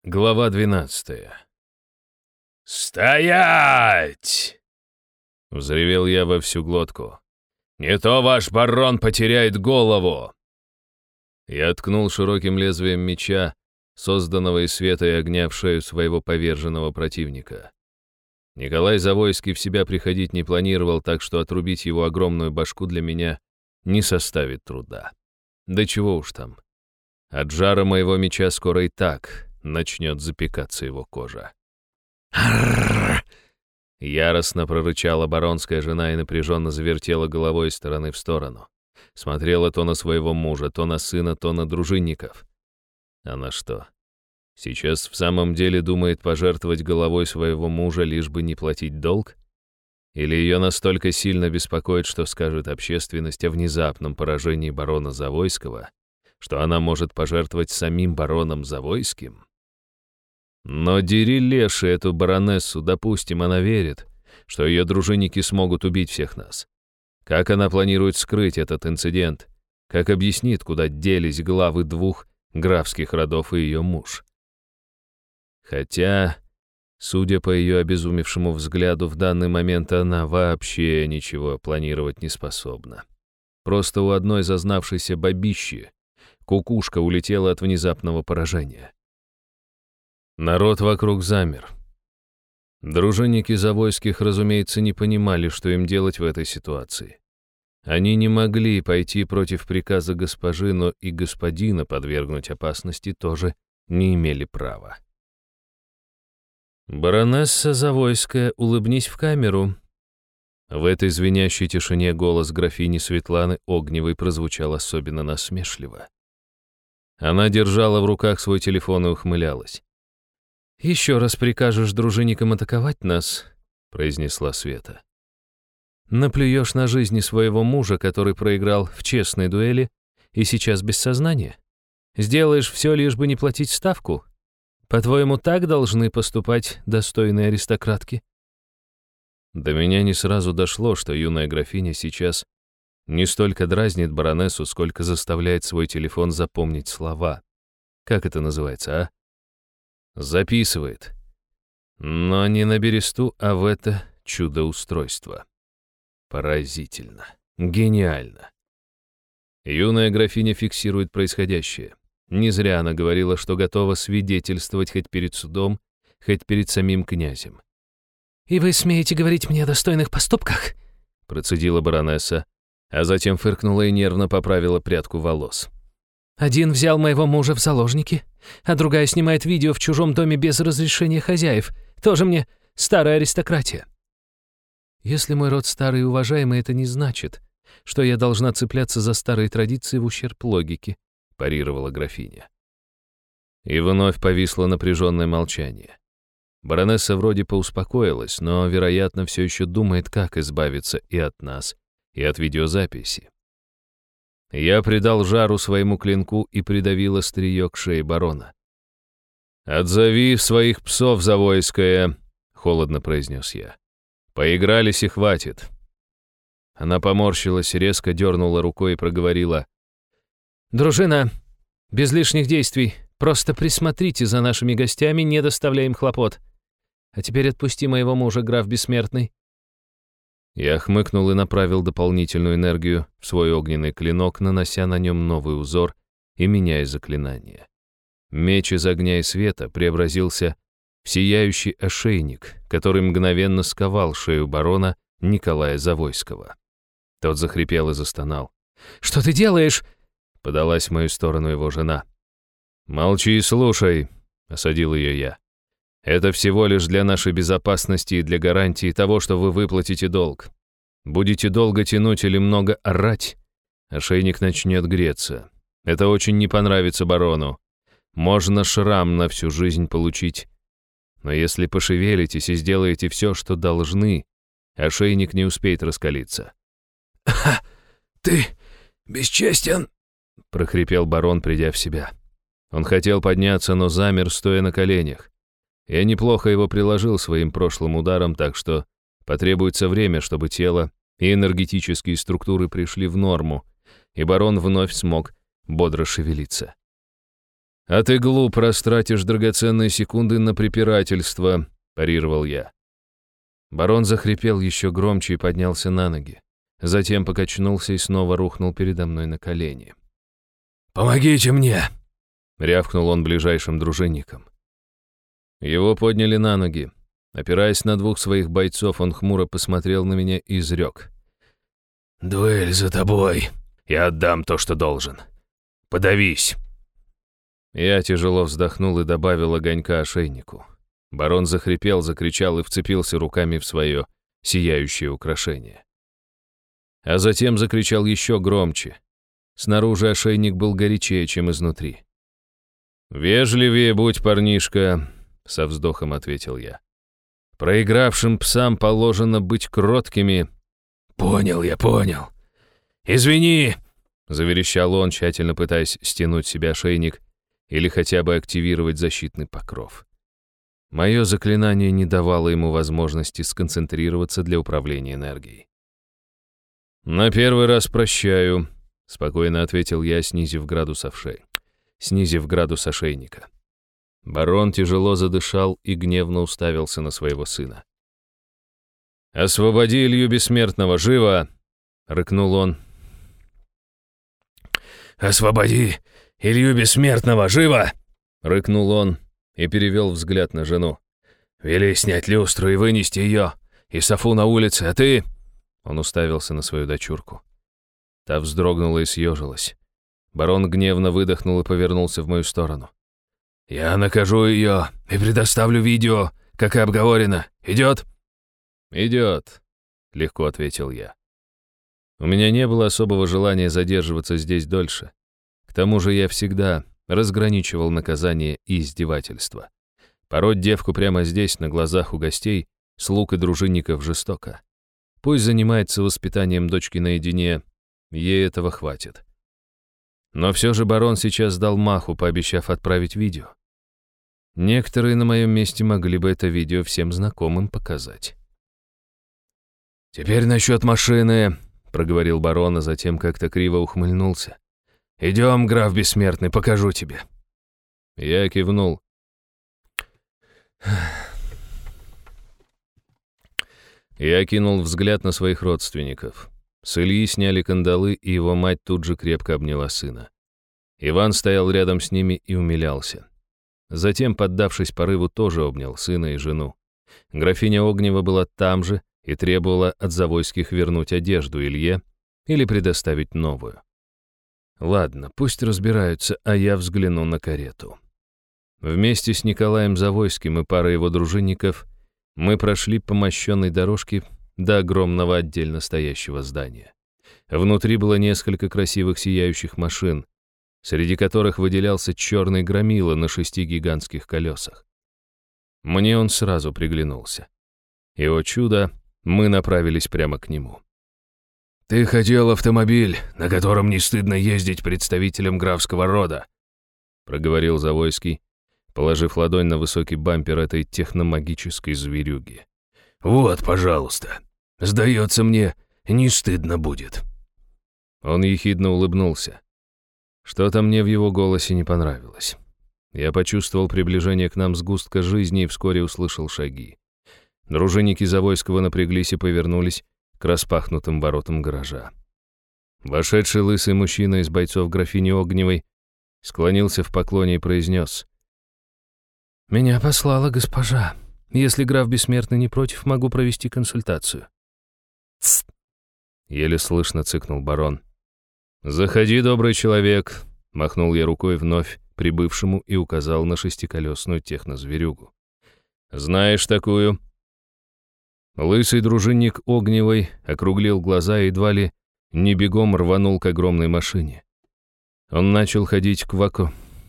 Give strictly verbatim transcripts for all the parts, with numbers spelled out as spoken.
Глава двенадцатая. «Стоять!» — взревел я во всю глотку. «Не то ваш барон потеряет голову!» Я ткнул широким лезвием меча, созданного из света и огня, в шею своего поверженного противника. Николай Завойский в себя приходить не планировал, так что отрубить его огромную башку для меня не составит труда. Да чего уж там. От жара моего меча скоро и так начнет запекаться его кожа. Яростно прорычала баронская жена и напряженно завертела головой из стороны в сторону. Смотрела то на своего мужа, то на сына, то на дружинников. Она что, сейчас в самом деле думает пожертвовать головой своего мужа, лишь бы не платить долг? Или ее настолько сильно беспокоит, что скажет общественность о внезапном поражении барона Завойского, что она может пожертвовать самим бароном Завойским? Но дери леши эту баронессу, допустим, она верит, что ее дружинники смогут убить всех нас. Как она планирует скрыть этот инцидент? Как объяснит, куда делись главы двух графских родов и ее муж? Хотя, судя по ее обезумевшему взгляду, в данный момент она вообще ничего планировать не способна. Просто у одной зазнавшейся бабищи кукушка улетела от внезапного поражения. Народ вокруг замер. Дружинники Завойских, разумеется, не понимали, что им делать в этой ситуации. Они не могли пойти против приказа госпожи, но и господина подвергнуть опасности тоже не имели права. «Баронесса Завойская, улыбнись в камеру». В этой звенящей тишине голос графини Светланы Огневой прозвучал особенно насмешливо. Она держала в руках свой телефон и ухмылялась. «Еще раз прикажешь дружинникам атаковать нас», — произнесла Света. «Наплюешь на жизни своего мужа, который проиграл в честной дуэли и сейчас без сознания? Сделаешь все, лишь бы не платить ставку? По-твоему, так должны поступать достойные аристократки?» До меня не сразу дошло, что юная графиня сейчас не столько дразнит баронессу, сколько заставляет свой телефон запомнить слова. Как это называется, а? Записывает. Но не на бересту, а в это чудо-устройство. Поразительно. Гениально. Юная графиня фиксирует происходящее. Не зря она говорила, что готова свидетельствовать хоть перед судом, хоть перед самим князем. «И вы смеете говорить мне о достойных поступках?» Процедила баронесса, а затем фыркнула и нервно поправила прядку волос. «Один взял моего мужа в заложники, а другая снимает видео в чужом доме без разрешения хозяев. Тоже мне старая аристократия». «Если мой род старый и уважаемый, это не значит, что я должна цепляться за старые традиции в ущерб логике», парировала графиня. И вновь повисло напряженное молчание. Баронесса вроде поуспокоилась, но, вероятно, все еще думает, как избавиться и от нас, и от видеозаписи. Я придал жару своему клинку и придавил острие к шее барона. «Отзови своих псов, Завойская», — холодно произнес я. «Поигрались и хватит». Она поморщилась, резко дернула рукой и проговорила. «Дружина, без лишних действий, просто присмотрите за нашими гостями, не доставляя им хлопот. А теперь отпусти моего мужа, граф Бессмертный». Я хмыкнул и направил дополнительную энергию в свой огненный клинок, нанося на нем новый узор и меняя заклинание. Меч из огня и света преобразился в сияющий ошейник, который мгновенно сковал шею барона Николая Завойского. Тот захрипел и застонал. «Что ты делаешь?» — подалась в мою сторону его жена. «Молчи и слушай», — осадил ее я. «Это всего лишь для нашей безопасности и для гарантии того, что вы выплатите долг. Будете долго тянуть или много орать, ошейник начнет греться. Это очень не понравится барону. Можно шрам на всю жизнь получить. Но если пошевелитесь и сделаете все, что должны, ошейник не успеет раскалиться». «Ха! Ты бесчестен!» — прохрипел барон, придя в себя. Он хотел подняться, но замер, стоя на коленях. Я неплохо его приложил своим прошлым ударом, так что потребуется время, чтобы тело и энергетические структуры пришли в норму, и барон вновь смог бодро шевелиться. «А ты глуп, растратишь драгоценные секунды на препирательство», — парировал я. Барон захрипел еще громче и поднялся на ноги. Затем покачнулся и снова рухнул передо мной на колени. «Помогите мне!» — рявкнул он ближайшим дружинникам. Его подняли на ноги. Опираясь на двух своих бойцов, он хмуро посмотрел на меня и изрек. «Дуэль за тобой. Я отдам то, что должен. Подавись!» Я тяжело вздохнул и добавил огонька ошейнику. Барон захрипел, закричал и вцепился руками в свое сияющее украшение. А затем закричал еще громче. Снаружи ошейник был горячее, чем изнутри. «Вежливее будь, парнишка», — со вздохом ответил я. «Проигравшим псам положено быть кроткими». «Понял я, понял. Извини!» — заверещал он, тщательно пытаясь стянуть с себя ошейник или хотя бы активировать защитный покров. Мое заклинание не давало ему возможности сконцентрироваться для управления энергией. «На первый раз прощаю», — спокойно ответил я, снизив градус ошей... снизив градус ошейника. Барон тяжело задышал и гневно уставился на своего сына. «Освободи Илью Бессмертного, живо!» — рыкнул он. «Освободи Илью Бессмертного, живо!» — рыкнул он и перевел взгляд на жену. «Вели снять люстру и вынести ее, и Софу на улице, а ты...» Он уставился на свою дочурку. Та вздрогнула и съежилась. Барон гневно выдохнул и повернулся в мою сторону. «Я накажу ее и предоставлю видео, как и обговорено. Идет?» «Идет», — легко ответил я. У меня не было особого желания задерживаться здесь дольше. К тому же я всегда разграничивал наказание и издевательство. Пороть девку прямо здесь, на глазах у гостей, слуг и дружинников жестоко. Пусть занимается воспитанием дочки наедине, ей этого хватит. Но все же барон сейчас дал маху, пообещав отправить видео. Некоторые на моем месте могли бы это видео всем знакомым показать. «Теперь насчет машины», — проговорил барон, а затем как-то криво ухмыльнулся. «Идем, граф Бессмертный, покажу тебе». Я кивнул. Я кинул взгляд на своих родственников. С Ильи сняли кандалы, и его мать тут же крепко обняла сына. Иван стоял рядом с ними и умилялся. Затем, поддавшись порыву, тоже обнял сына и жену. Графиня Огнева была там же и требовала от Завойских вернуть одежду Илье или предоставить новую. Ладно, пусть разбираются, а я взгляну на карету. Вместе с Николаем Завойским и парой его дружинников мы прошли по мощенной дорожке до огромного отдельно стоящего здания. Внутри было несколько красивых сияющих машин, среди которых выделялся черный громила на шести гигантских колесах. Мне он сразу приглянулся. И, о чудо, мы направились прямо к нему. «Ты хотел автомобиль, на котором не стыдно ездить представителям графского рода», проговорил Завойский, положив ладонь на высокий бампер этой техномагической зверюги. «Вот, пожалуйста. Сдается мне, не стыдно будет». Он ехидно улыбнулся. Что-то мне в его голосе не понравилось. Я почувствовал приближение к нам сгустка жизни и вскоре услышал шаги. Дружинники Завойского напряглись и повернулись к распахнутым воротам гаража. Вошедший лысый мужчина из бойцов графини Огневой склонился в поклоне и произнес: «Меня послала госпожа. Если граф Бессмертный не против, могу провести консультацию». «Тсс!» — еле слышно цыкнул барон. «Заходи, добрый человек», — махнул я рукой вновь прибывшему и указал на шестиколесную технозверюгу. «Знаешь такую?» Лысый дружинник Огневой округлил глаза и едва ли не бегом рванул к огромной машине. Он начал ходить к ваку.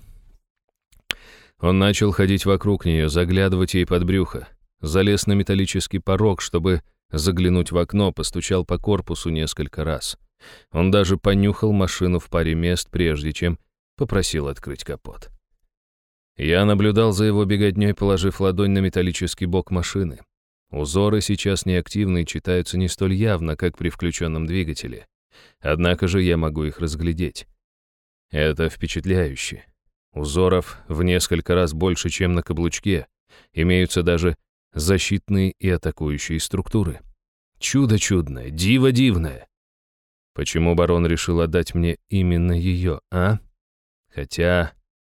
Он начал ходить вокруг нее, заглядывать ей под брюхо. Залез на металлический порог, чтобы заглянуть в окно, постучал по корпусу несколько раз. Он даже понюхал машину в паре мест, прежде чем попросил открыть капот. Я наблюдал за его беготней, положив ладонь на металлический бок машины. Узоры сейчас неактивны и читаются не столь явно, как при включенном двигателе. Однако же я могу их разглядеть. Это впечатляюще. узоров в несколько раз больше, чем на каблучке. Имеются даже защитные и атакующие структуры. Чудо чудное, диво дивное. Почему барон решил отдать мне именно ее, а? Хотя...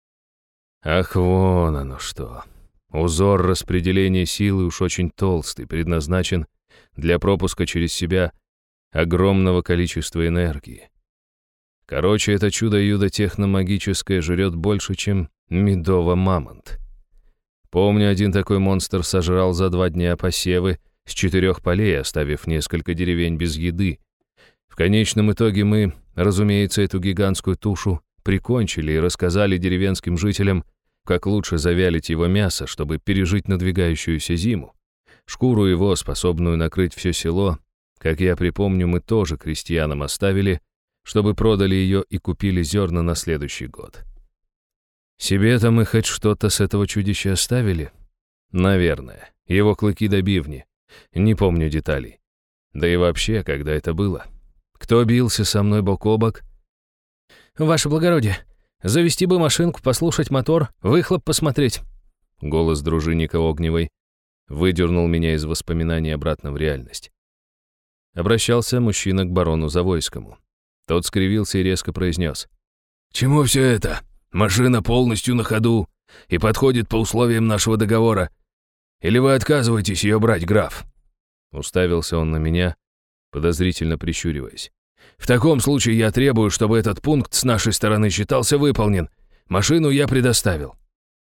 Ах, вон оно что. Узор распределения силы уж очень толстый, предназначен для пропуска через себя огромного количества энергии. Короче, это чудо-юдо техномагическое жрет больше, чем медово-мамонт. Помню, один такой монстр сожрал за два дня посевы с четырех полей, оставив несколько деревень без еды. В конечном итоге мы, разумеется, эту гигантскую тушу прикончили и рассказали деревенским жителям, как лучше завялить его мясо, чтобы пережить надвигающуюся зиму. Шкуру его, способную накрыть все село, как я припомню, мы тоже крестьянам оставили, чтобы продали ее и купили зерна на следующий год. Себе-то мы хоть что-то с этого чудища оставили? Наверное. Его клыки до бивни. Не помню деталей. Да и вообще, когда это было? Кто бился со мной бок о бок? «Ваше благородие, завести бы машинку, послушать мотор, выхлоп посмотреть». Голос дружинника Огневой выдернул меня из воспоминаний обратно в реальность. Обращался мужчина к барону Завойскому. Тот скривился и резко произнес. «К чему все это? Машина полностью на ходу и подходит по условиям нашего договора. Или вы отказываетесь ее брать, граф?» Уставился он на меня, подозрительно прищуриваясь. «В таком случае я требую, чтобы этот пункт с нашей стороны считался выполнен. Машину я предоставил».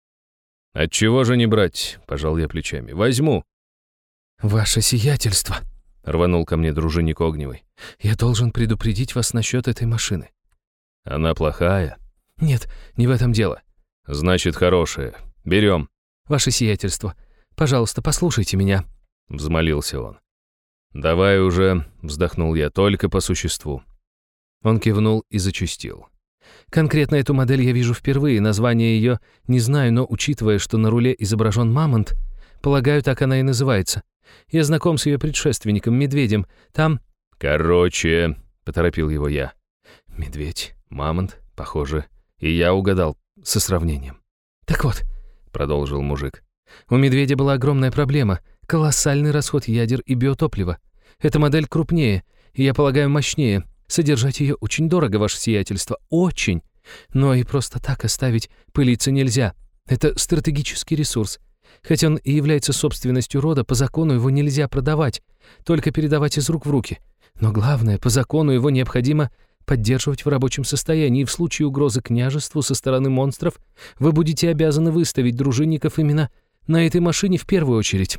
«Отчего же не брать?» — пожал я плечами. «Возьму». «Ваше сиятельство», — рванул ко мне дружинник Огневой. «Я должен предупредить вас насчет этой машины». «Она плохая?» «Нет, не в этом дело». «Значит, хорошая. Берем». «Ваше сиятельство, пожалуйста, послушайте меня», — взмолился он. «Давай уже», — вздохнул я, — «только по существу». Он кивнул и зачастил. «Конкретно эту модель я вижу впервые, название ее не знаю, но, учитывая, что на руле изображен мамонт, полагаю, так она и называется. Я знаком с ее предшественником, медведем. Там...» «Короче», — поторопил его я. «Медведь, мамонт, похоже, и я угадал со сравнением». «Так вот», — продолжил мужик, — «у медведя была огромная проблема — колоссальный расход ядер и биотоплива. Эта модель крупнее, и, я полагаю, мощнее. Содержать ее очень дорого, ваше сиятельство, очень. Но и просто так оставить пылиться нельзя. Это стратегический ресурс. Хотя он и является собственностью рода, по закону его нельзя продавать, только передавать из рук в руки. Но главное, по закону его необходимо поддерживать в рабочем состоянии, и в случае угрозы княжеству со стороны монстров вы будете обязаны выставить дружинников именно на этой машине в первую очередь».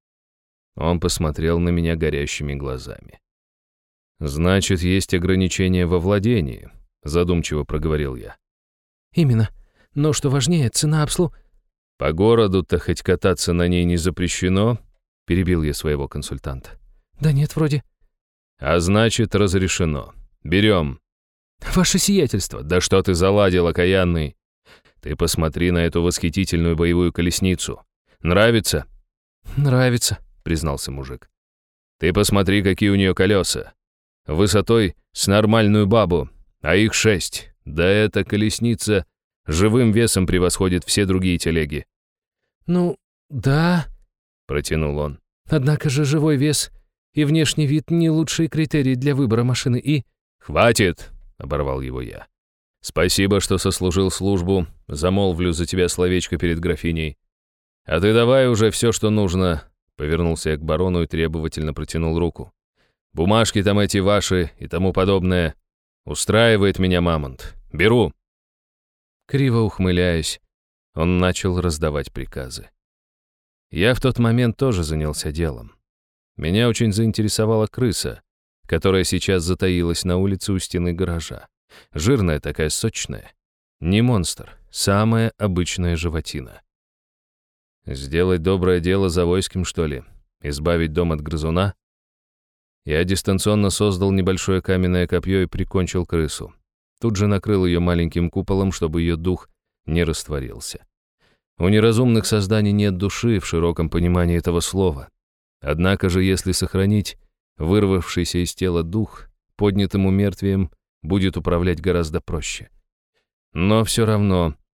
Он посмотрел на меня горящими глазами. «Значит, есть ограничения во владении», — задумчиво проговорил я. «Именно. Но что важнее, цена обслу...» «По городу-то хоть кататься на ней не запрещено?» — перебил я своего консультанта. «Да нет, вроде». «А значит, разрешено. Берем». «Ваше сиятельство». «Да что ты заладил, окаянный? Ты посмотри на эту восхитительную боевую колесницу. Нравится?» «Нравится», — признался мужик. «Ты посмотри, какие у нее колеса. Высотой с нормальную бабу, а их шесть. Да эта колесница живым весом превосходит все другие телеги». «Ну, да», — протянул он. «Однако же живой вес и внешний вид не лучшие критерии для выбора машины и...» «Хватит!» — оборвал его я. «Спасибо, что сослужил службу. Замолвлю за тебя словечко перед графиней. А ты давай уже все, что нужно». Повернулся я к барону и требовательно протянул руку. «Бумажки там эти ваши и тому подобное. Устраивает меня мамонт. Беру». Криво ухмыляясь, он начал раздавать приказы. Я в тот момент тоже занялся делом. Меня очень заинтересовала крыса, которая сейчас затаилась на улице у стены гаража. Жирная такая, сочная. Не монстр, самая обычная животина. Сделать доброе дело Завойским, что ли? Избавить дом от грызуна? Я дистанционно создал небольшое каменное копье и прикончил крысу. Тут же накрыл ее маленьким куполом, чтобы ее дух не растворился. У неразумных созданий нет души в широком понимании этого слова. Однако же, если сохранить вырвавшийся из тела дух, поднятым умертвием будет управлять гораздо проще. Но все равно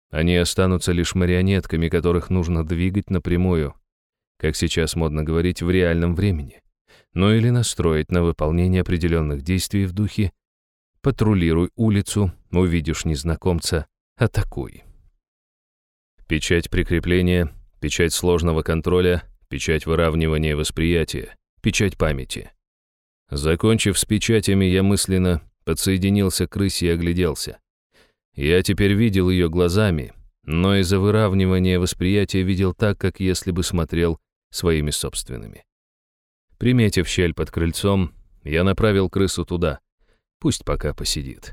Они останутся лишь марионетками, которых нужно двигать напрямую, как сейчас модно говорить, в реальном времени. Ну или настроить на выполнение определенных действий в духе «патрулируй улицу, увидишь незнакомца, атакуй». Печать прикрепления, печать сложного контроля, печать выравнивания восприятия, печать памяти. Закончив с печатями, я мысленно подсоединился к крысе и огляделся. Я теперь видел ее глазами, но из-за выравнивания восприятия видел так, как если бы смотрел своими собственными. Приметив щель под крыльцом, я направил крысу туда. Пусть пока посидит.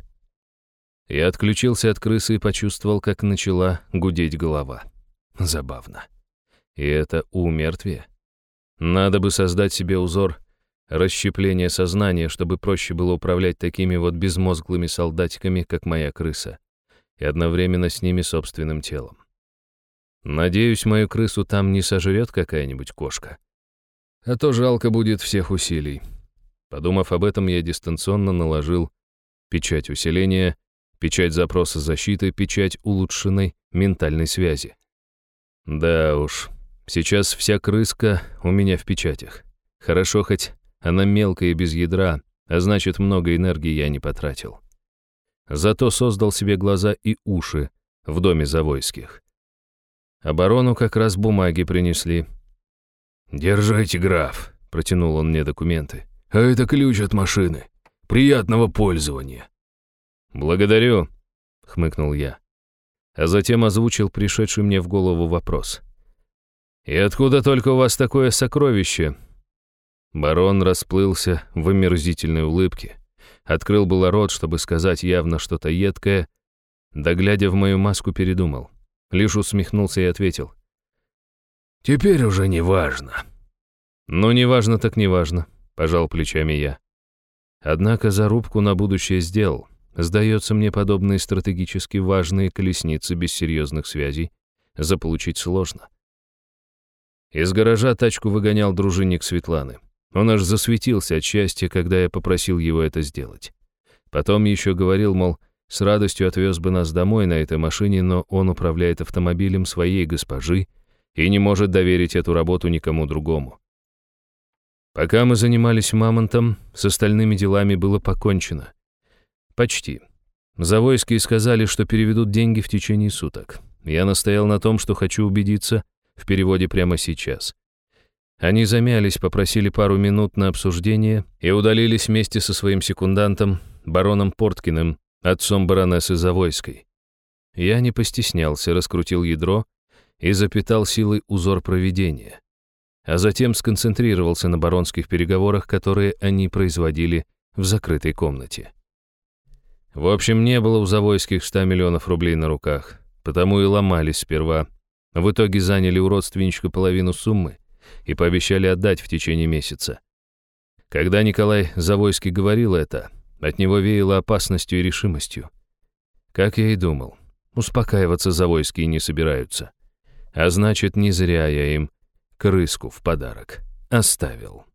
Я отключился от крысы и почувствовал, как начала гудеть голова. Забавно. И это у мертвия. Надо бы создать себе узор расщепления сознания, чтобы проще было управлять такими вот безмозглыми солдатиками, как моя крыса, и одновременно с ними собственным телом. Надеюсь, мою крысу там не сожрет какая-нибудь кошка. А то жалко будет всех усилий. Подумав об этом, я дистанционно наложил печать усиления, печать запроса защиты, печать улучшенной ментальной связи. Да уж, сейчас вся крыска у меня в печатях. Хорошо, хоть она мелкая и без ядра, а значит, много энергии я не потратил. Зато создал себе глаза и уши в доме Завойских. Оборону как раз бумаги принесли. «Держите, граф», — протянул он мне документы. «А это ключ от машины. Приятного пользования». «Благодарю», — хмыкнул я, а затем озвучил пришедший мне в голову вопрос. «И откуда только у вас такое сокровище?» Барон расплылся в омерзительной улыбке, открыл было рот, чтобы сказать явно что-то едкое, да, глядя в мою маску, передумал. Лишь усмехнулся и ответил. «Теперь уже не важно». «Ну, не важно так не важно», — пожал плечами я. Однако зарубку на будущее сделал. Сдается мне, подобные стратегически важные колесницы без серьезных связей заполучить сложно. Из гаража тачку выгонял дружинник Светланы. Он аж засветился от счастья, когда я попросил его это сделать. Потом еще говорил, мол, с радостью отвез бы нас домой на этой машине, но он управляет автомобилем своей госпожи и не может доверить эту работу никому другому. Пока мы занимались мамонтом, с остальными делами было покончено. Почти. Завойские сказали, что переведут деньги в течение суток. Я настоял на том, что хочу убедиться в переводе прямо сейчас. Они замялись, попросили пару минут на обсуждение и удалились вместе со своим секундантом, бароном Порткиным, отцом баронессы Завойской. Я не постеснялся, раскрутил ядро и запитал силой узор провидения, а затем сконцентрировался на баронских переговорах, которые они производили в закрытой комнате. В общем, не было у Завойских ста миллионов рублей на руках, потому и ломались сперва. В итоге заняли у родственничка половину суммы и пообещали отдать в течение месяца. Когда Николай Завойский говорил это, от него веяло опасностью и решимостью. Как я и думал, успокаиваться Завойские не собираются. А значит, не зря я им крыску в подарок оставил.